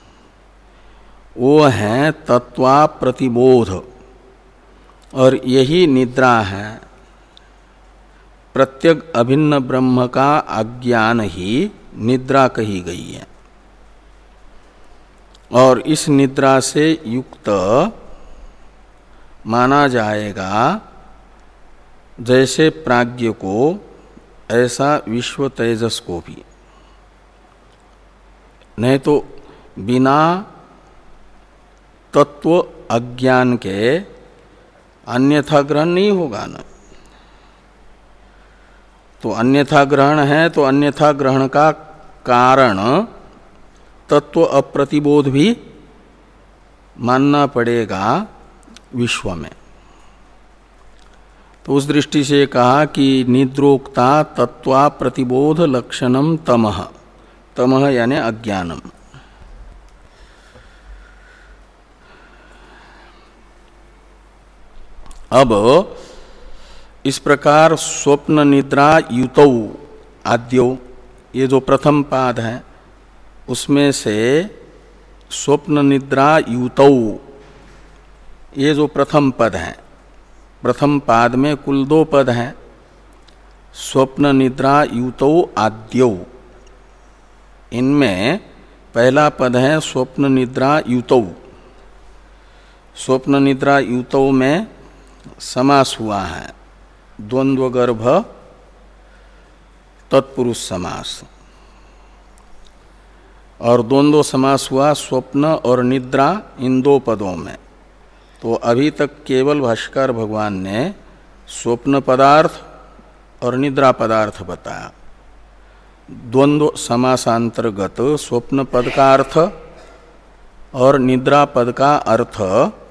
Speaker 1: वो है तत्वा प्रतिबोध, और यही निद्रा है। प्रत्यग अभिन्न ब्रह्म का अज्ञान ही निद्रा कही गई है। और इस निद्रा से युक्त माना जाएगा जैसे प्राज्ञ को, ऐसा विश्व तेजस को भी। नहीं तो बिना तत्व अज्ञान के अन्यथा ग्रहण नहीं होगा ना। तो अन्यथा ग्रहण है तो अन्यथा ग्रहण का कारण तत्व अप्रतिबोध भी मानना पड़ेगा विश्व में। तो उस दृष्टि से कहा कि निद्रोक्ता तत्वा प्रतिबोध लक्षणम तमः, तमः यानी अज्ञानम। अब इस प्रकार स्वप्न निद्रा युतौ आद्यौ, ये जो प्रथम पाद है उसमें से स्वप्न निद्रा युतौ, ये जो प्रथम पद है, प्रथम पाद में कुल दो पद हैं, स्वप्न निद्रा युतौ आद्यौ। इनमें पहला पद है स्वप्न निद्रा युतौ। स्वप्न निद्रा युतौ में समास हुआ है, द्वंद्व गर्भ तत्पुरुष समास, और द्वंद्व समास हुआ स्वप्न और निद्रा इन दो पदों में। तो अभी तक केवल भाष्यकार भगवान ने स्वप्न पदार्थ और निद्रा पदार्थ बताया। द्वंद्व समासांतर्गत स्वप्न पद का अर्थ और निद्रा पद का अर्थ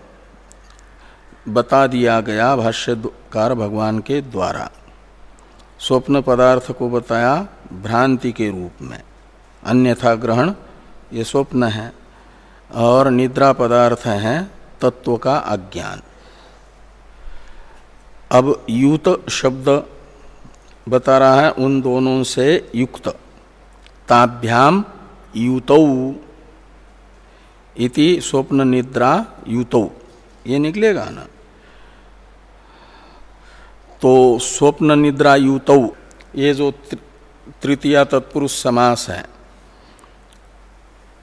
Speaker 1: बता दिया गया भाष्यकार भगवान के द्वारा। स्वप्न पदार्थ को बताया भ्रांति के रूप में, अन्यथा ग्रहण ये स्वप्न है, और निद्रा पदार्थ है तत्व का अज्ञान। अब युत शब्द बता रहा है उन दोनों से युक्त, ताभ्याम युतौ इति स्वप्न निद्रा युतौ, ये निकलेगा ना। तो स्वप्न निद्रा युतौ, ये जो तृतीया तत्पुरुष समास है,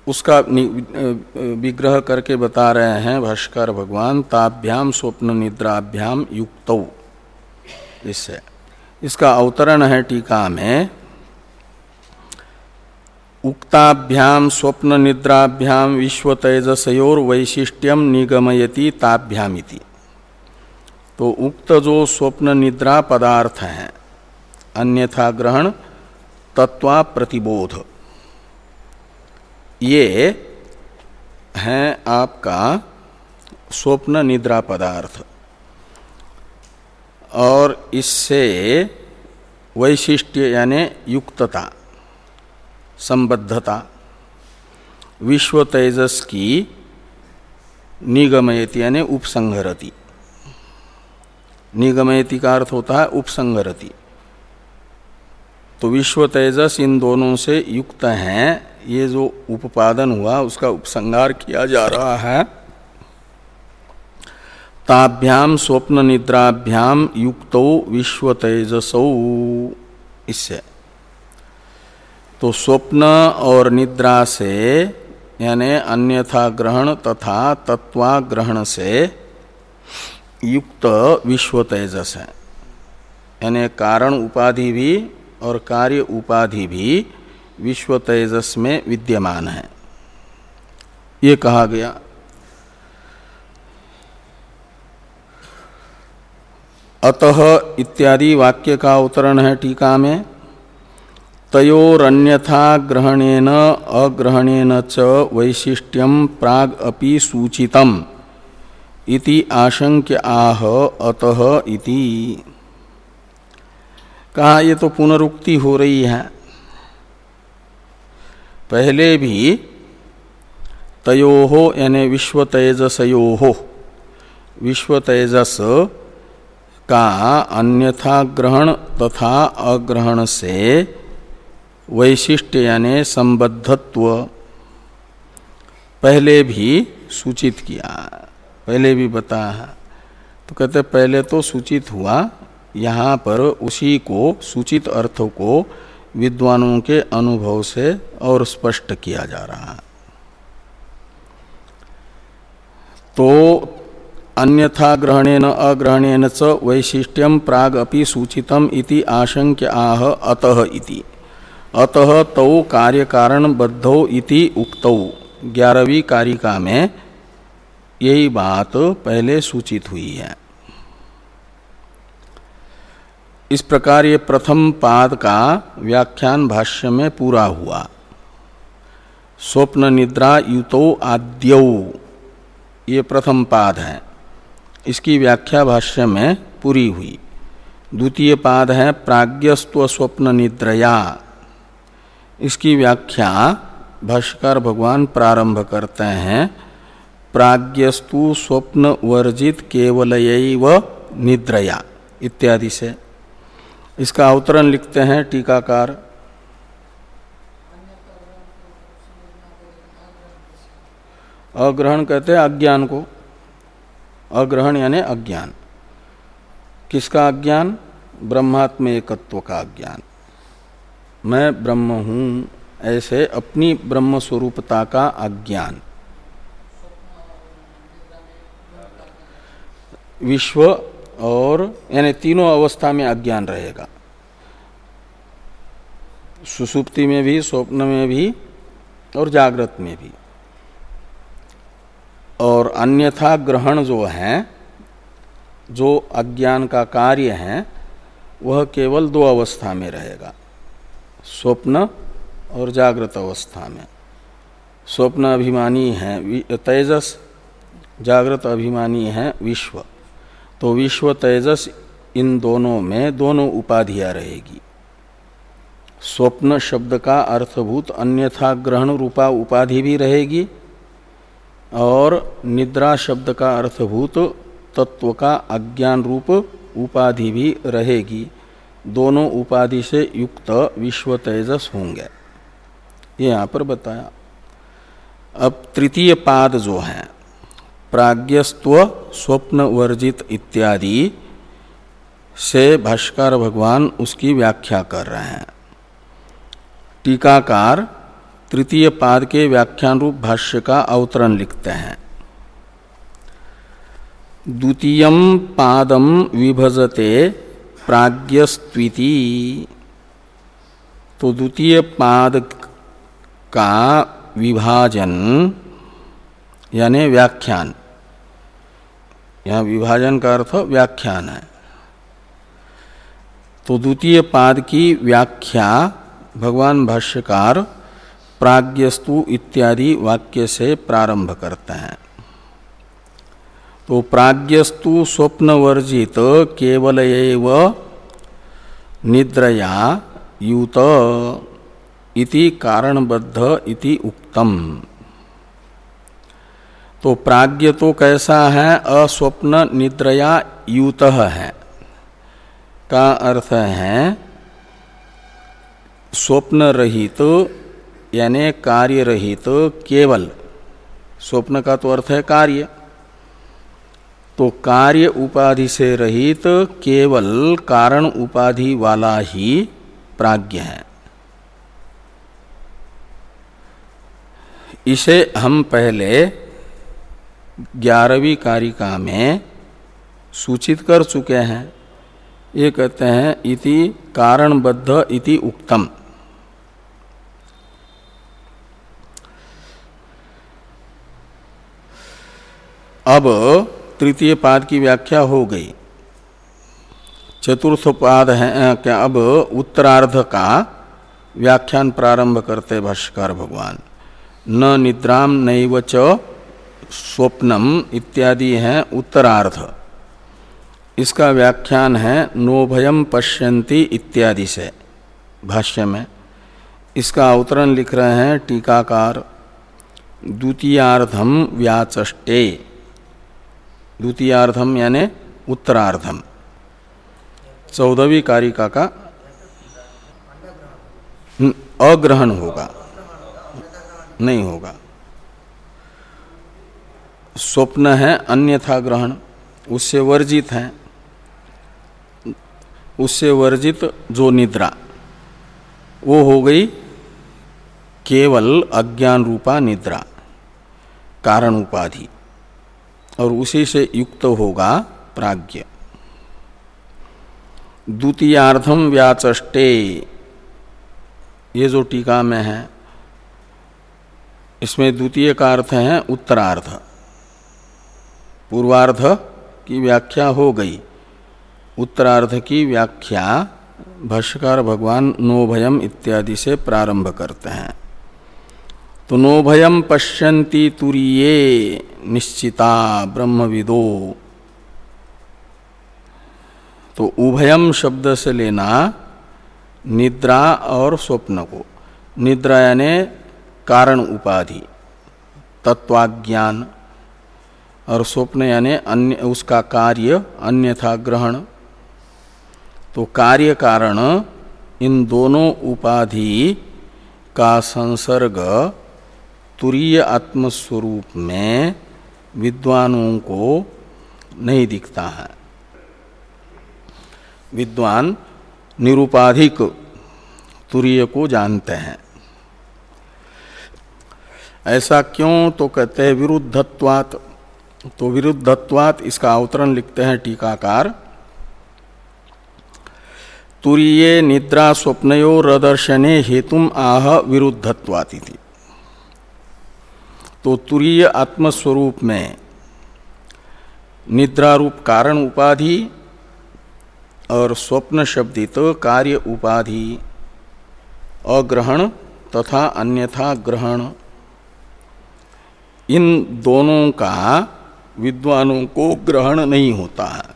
Speaker 1: उसका विग्रह करके बता रहे हैं भाष्कर भगवान, ताभ्याम स्वप्न निद्राभ्याम युक्तौ। इससे इसका अवतरण है टीका में, उक्ताभ्याम स्वप्न निद्राभ्याम विश्व तेजसयोर वैशिष्ट्यम निगमयति ताभ्यामिति। तो उक्त जो स्वप्न निद्रा पदार्थ हैं, अन्यथा ग्रहण तत्वा प्रतिबोध, ये हैं आपका स्वप्न निद्रा पदार्थ, और इससे वैशिष्ट्य यानी युक्तता, संबद्धता विश्व तेजस की निगमयति यानी उपसंहरति। निगमयति का अर्थ होता है उपसंहरति। तो विश्व तेजस इन दोनों से युक्त हैं, ये जो उपादान हुआ उसका उपसंहार किया जा रहा है। ताभ्याम स्वप्न निद्राभ्याम युक्तो विश्व तेजसौ, इससे तो स्वप्न और निद्रा से यानी अन्यथा ग्रहण तथा तत्वा ग्रहण से युक्त विश्व तेजस है, यानी कारण उपाधि भी और कार्य उपाधि भी विश्व तेजस में विद्यमान है, ये कहा गया। अतः इत्यादि वाक्य का अवतरण है टीका में, तयोरन्यथा ग्रहणेन अग्रहणेन च वैशिष्ट्यम प्राग अपि सूचितम इति आशंक्य आह अतः इति। कहा ये तो पुनरुक्ति हो रही है, पहले भी तयोहो यानी विश्व तेजसयोहो, विश्व तेजस का अन्यथा ग्रहण तथा अग्रहण से वैशिष्ट्य यानी संबद्धत्व पहले भी सूचित किया, पहले भी बताया है। तो कहते पहले तो सूचित हुआ, यहाँ पर उसी को सूचित अर्थ को विद्वानों के अनुभव से और स्पष्ट किया जा रहा है। तो अन्यथा ग्रहणेन अग्रहणेन च वैशिष्ट्यम प्राग अपि सूचितम इति आशंक्य आह अतः इति। अतः तौ कार्य कारण बद्धौ इति उक्तौ, ग्यारहवीं कारिका में यही बात पहले सूचित हुई है। इस प्रकार ये प्रथम पाद का व्याख्यान भाष्य में पूरा हुआ। स्वप्न निद्रा युतो आद्यौ, ये प्रथम पाद है, इसकी व्याख्या भाष्य में पूरी हुई। द्वितीय पाद है प्राज्ञस्त्व स्वप्न निद्रया, इसकी व्याख्या भाष्यकार भगवान प्रारंभ करते हैं, प्राज्ञस्तु स्वप्न वर्जित केवलयैव निद्रया इत्यादि से। इसका अवतरण लिखते हैं टीकाकार, अग्रहण कहते हैं अज्ञान को, अग्रहण यानी अज्ञान। किसका अज्ञान? ब्रह्मात्म एकत्व का अज्ञान। मैं ब्रह्म हूँ ऐसे अपनी ब्रह्म स्वरूपता का अज्ञान। विश्व और यानी तीनों अवस्था में अज्ञान रहेगा, सुसुप्ति में भी, स्वप्न में भी और जागृत में भी। और अन्यथा ग्रहण जो है, जो अज्ञान का कार्य है, वह केवल दो अवस्था में रहेगा, स्वप्न और जागृत अवस्था में। स्वप्न अभिमानी है तेजस, जागृत अभिमानी है विश्व। तो विश्व तेजस इन दोनों में दोनों उपाधियां रहेगी। स्वप्न शब्द का अर्थभूत अन्यथा ग्रहण रूपा उपाधि भी रहेगी, और निद्रा शब्द का अर्थभूत तत्व का अज्ञान रूप उपाधि भी रहेगी। दोनों उपाधि से युक्त विश्व तेजस होंगे, ये यहाँ पर बताया। अब तृतीय पाद जो है प्राज्ञस्त्व स्वप्न वर्जित इत्यादि से भाष्कर भगवान उसकी व्याख्या कर रहे हैं। टीकाकार तृतीय पाद के व्याख्यान रूप भाष्य का अवतरण लिखते हैं। द्वितीयम पादम विभजते प्राज्ञस्त्विति। तो द्वितीय पाद का विभाजन यानी व्याख्यान, यहाँ विभाजन का अर्थ व्याख्यान है। तो द्वितीय पाद की व्याख्या भगवान भाष्यकार प्राज्ञस्तु इत्यादि वाक्य से प्रारंभ करते हैं। तो प्राज्ञस्तु स्वप्नवर्जित केवल एव निद्रया युत इति कारणबद्ध इति उक्तम। तो प्राज्ञ तो कैसा है? अस्वप्न निद्रया युतः है का अर्थ है स्वप्न रहित यानी कार्य रहित केवल। स्वप्न का तो अर्थ है कार्य, तो कार्य उपाधि से रहित केवल कारण उपाधि वाला ही प्राज्ञ है। इसे हम पहले ग्यारहवीं कारिका में सूचित कर चुके हैं। ये कहते हैं इति कारणबद्ध इति उक्तम। अब तृतीय पाद की व्याख्या हो गई। चतुर्थ पाद है क्या? अब उत्तरार्ध का व्याख्यान प्रारंभ करते भाष्यकार भगवान। न निद्राम नैव च स्वप्नम इत्यादि है उत्तरार्ध। इसका व्याख्यान है नोभयम पश्यन्ति इत्यादि से भाष्य में। इसका अवतरण लिख रहे हैं टीकाकार द्वितीयार्धम व्याचष्टे। द्वितीयार्धम यानी उत्तरार्धम चौदहवीं कारिका का अग्रहण होगा, नहीं होगा। स्वप्न है अन्यथा ग्रहण, उससे वर्जित है। उससे वर्जित जो निद्रा वो हो गई केवल अज्ञान रूपा निद्रा, कारण उपाधि, और उसी से युक्त होगा प्राज्ञ। द्वितीयार्धम व्याचष्टे ये जो टीका में है इसमें द्वितीय का अर्थ है उत्तरार्ध। पूर्वार्ध की व्याख्या हो गई, उत्तरार्ध की व्याख्या भाष्यकार भगवान नोभयम इत्यादि से प्रारंभ करते हैं। तो नोभयम पश्यन्ति तुरीये निश्चिता ब्रह्मविदो। तो उभयम शब्द से लेना निद्रा और स्वप्न को। निद्रा यानी कारण उपाधि तत्वाज्ञान, और स्वप्न यानी अन्य उसका कार्य अन्यथा ग्रहण। तो कार्य कारण इन दोनों उपाधि का संसर्ग तुरीय आत्मस्वरूप में विद्वानों को नहीं दिखता है। विद्वान निरुपाधिक तुरीय को जानते हैं। ऐसा क्यों? तो कहते हैं विरुद्धत्वात्। तो विरुद्धत्वात् इसका अवतरण लिखते हैं टीकाकार तुरीये निद्रा स्वप्नयोरदर्शने हेतुम आह विरुद्धत्वात् इति। तो तुरीय आत्मस्वरूप में निद्रा रूप कारण उपाधि और स्वप्न शब्दित कार्य उपाधि अग्रहण तथा अन्यथा ग्रहण, इन दोनों का विद्वानों को ग्रहण नहीं होता है।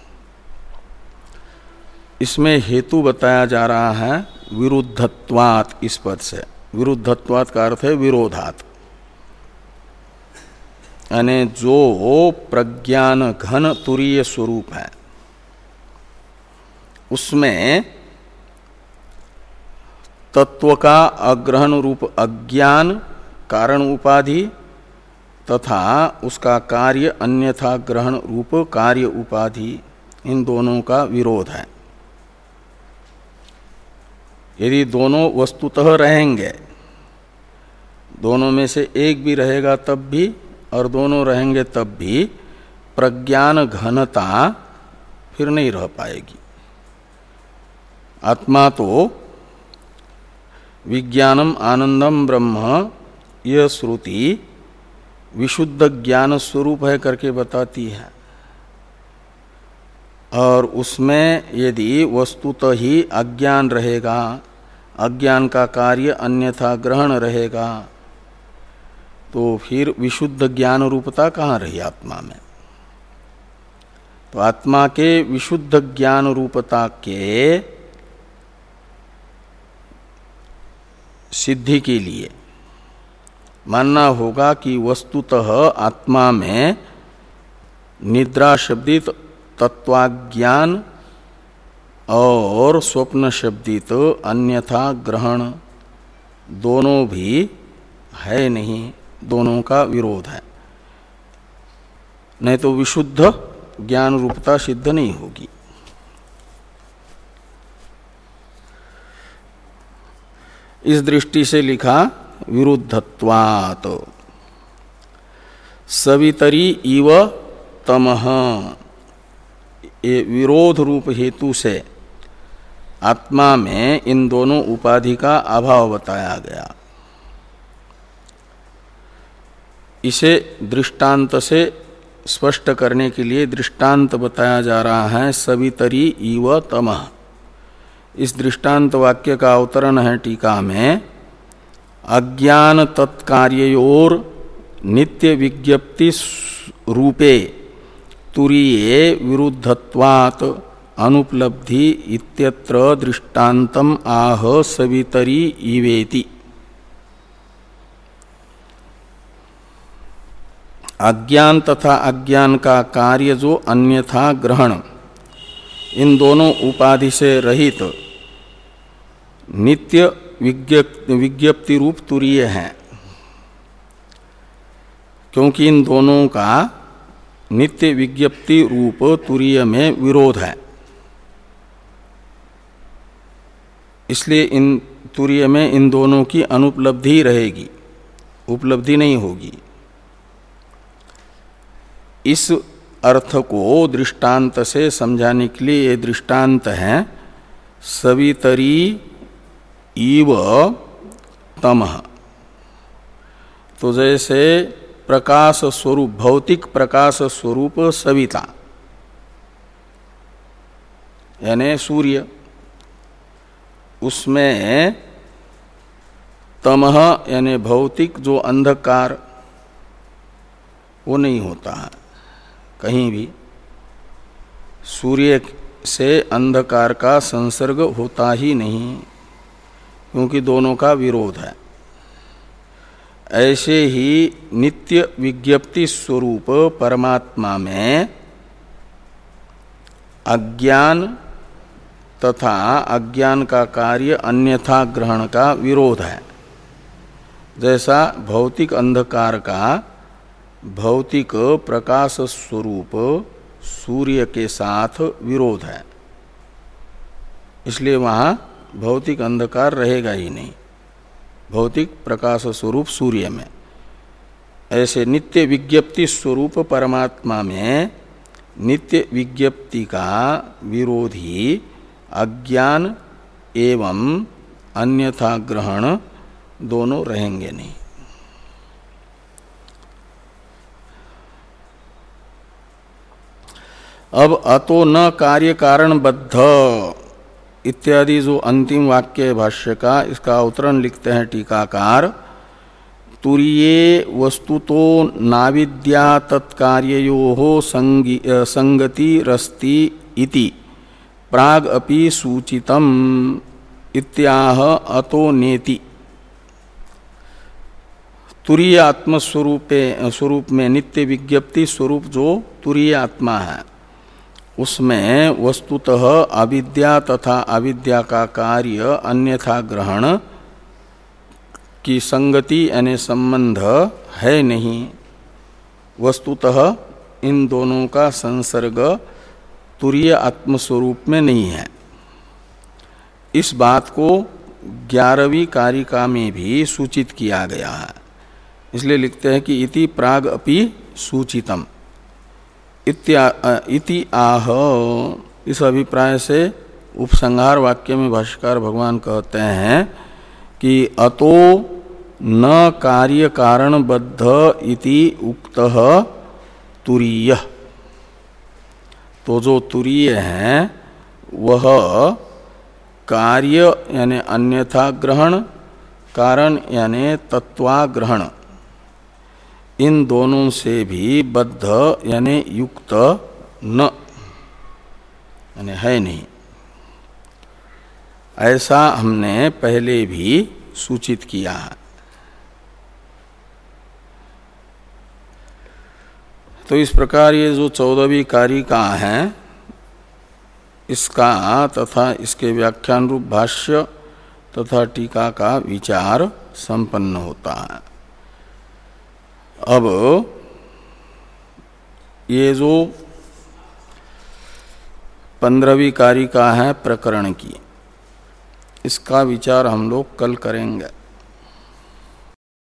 Speaker 1: इसमें हेतु बताया जा रहा है विरुद्धत्वात् इस पद से। विरुद्धत्वात् का अर्थ है विरोधात्, यानी जो प्रज्ञान घन तुरीय स्वरूप है उसमें तत्व का अग्रहण रूप अज्ञान कारण उपाधि तथा उसका कार्य अन्यथा ग्रहण रूप कार्य उपाधि, इन दोनों का विरोध है। यदि दोनों वस्तुतः रहेंगे दोनों में से एक भी रहेगा तब भी और दोनों रहेंगे तब भी प्रज्ञान घनता फिर नहीं रह पाएगी। आत्मा तो विज्ञानम आनंदम ब्रह्म यह श्रुति विशुद्ध ज्ञान स्वरूप है करके बताती है, और उसमें यदि वस्तुतः ही अज्ञान रहेगा, अज्ञान का कार्य अन्यथा ग्रहण रहेगा, तो फिर विशुद्ध ज्ञान रूपता कहाँ रही आत्मा में। तो आत्मा के विशुद्ध ज्ञान रूपता के सिद्धि के लिए मानना होगा कि वस्तुतः आत्मा में निद्रा शब्दित तत्वाज्ञान और स्वप्न शब्दित अन्यथा ग्रहण दोनों भी है नहीं, दोनों का विरोध है, नहीं तो विशुद्ध ज्ञान रूपता सिद्ध नहीं होगी। इस दृष्टि से लिखा विरुद्धत्वात् सवितरी इव तमः, ये विरोध रूप हेतु से आत्मा में इन दोनों उपाधि का अभाव बताया गया। इसे दृष्टांत से स्पष्ट करने के लिए दृष्टांत बताया जा रहा है, सवितरी इव तमः। इस दृष्टांत वाक्य का अवतरण है टीका में, अज्ञान तत्कार्योर नित्य विज्ञप्ति रूपे तुरीये विरुद्धत्वात् अनुपलब्धि इत्यत्र दृष्टान्तम आह सवितरी इवेति। अज्ञान तथा अज्ञान का कार्य जो अन्यथा ग्रहण, इन दोनों उपाधि से रहित नित्य विज्ञप्ति रूप तुरीय है, क्योंकि इन दोनों का नित्य विज्ञप्ति रूप तुरीय में विरोध है, इसलिए इन तुरीय में इन दोनों की अनुपलब्धि रहेगी, उपलब्धि नहीं होगी। इस अर्थ को दृष्टांत से समझाने के लिए ये दृष्टांत है, सवितरी इव तमः। तो जैसे प्रकाश स्वरूप, भौतिक प्रकाश स्वरूप सविता यानी सूर्य, उसमें तमः यानी भौतिक जो अंधकार वो नहीं होता है कहीं भी। सूर्य से अंधकार का संसर्ग होता ही नहीं, क्योंकि दोनों का विरोध है। ऐसे ही नित्य विज्ञप्ति स्वरूप परमात्मा में अज्ञान तथा अज्ञान का कार्य अन्यथा ग्रहण का विरोध है। जैसा भौतिक अंधकार का भौतिक प्रकाश स्वरूप सूर्य के साथ विरोध है, इसलिए वहाँ भौतिक अंधकार रहेगा ही नहीं, भौतिक प्रकाश स्वरूप सूर्य में। ऐसे नित्य विज्ञप्ति स्वरूप परमात्मा में नित्य विज्ञप्ति का विरोधी अज्ञान एवं अन्यथा ग्रहण दोनों रहेंगे नहीं। अब अतो न कार्य कारण बद्ध इत्यादि जो अंतिम वाक्य है भाष्य का, इसका अवतरण लिखते हैं टीकाकार, तुरीये वस्तुतो नाविद्या तत्कार्ययोः संगति रस्ति इति प्राग अपि सूचितम इत्याह अतो नेति। तुरीय आत्मस्वरूप स्वरूप में नित्य विज्ञप्ति स्वरूप जो तुरीय आत्मा है, उसमें वस्तुतः अविद्या तथा अविद्या का कार्य अन्यथा ग्रहण की संगति यानी संबंध है नहीं। वस्तुतः इन दोनों का संसर्ग तुरीय आत्मस्वरूप में नहीं है। इस बात को ग्यारहवीं कारिका में भी सूचित किया गया है। इसलिए लिखते हैं कि इति प्राग अपि सूचितम इत्या इति आह। इस अभिप्राय से उपसंहार वाक्य में भाष्यकार भगवान कहते हैं कि अतो न कार्य कारणबद्ध इति उक्तः तुरीय। तो जो तुरीय है वह कार्य यानी अन्यथा ग्रहण, कारण यानी तत्वाग्रहण, इन दोनों से भी बद्ध यानी युक्त न यानी है नहीं, ऐसा हमने पहले भी सूचित किया है। तो इस प्रकार ये जो चौदहवीं कारिका है इसका तथा इसके व्याख्यान रूप भाष्य तथा टीका का विचार संपन्न होता है। अब ये जो पंद्रहवीं कारिका है प्रकरण की, इसका विचार हम लोग कल करेंगे।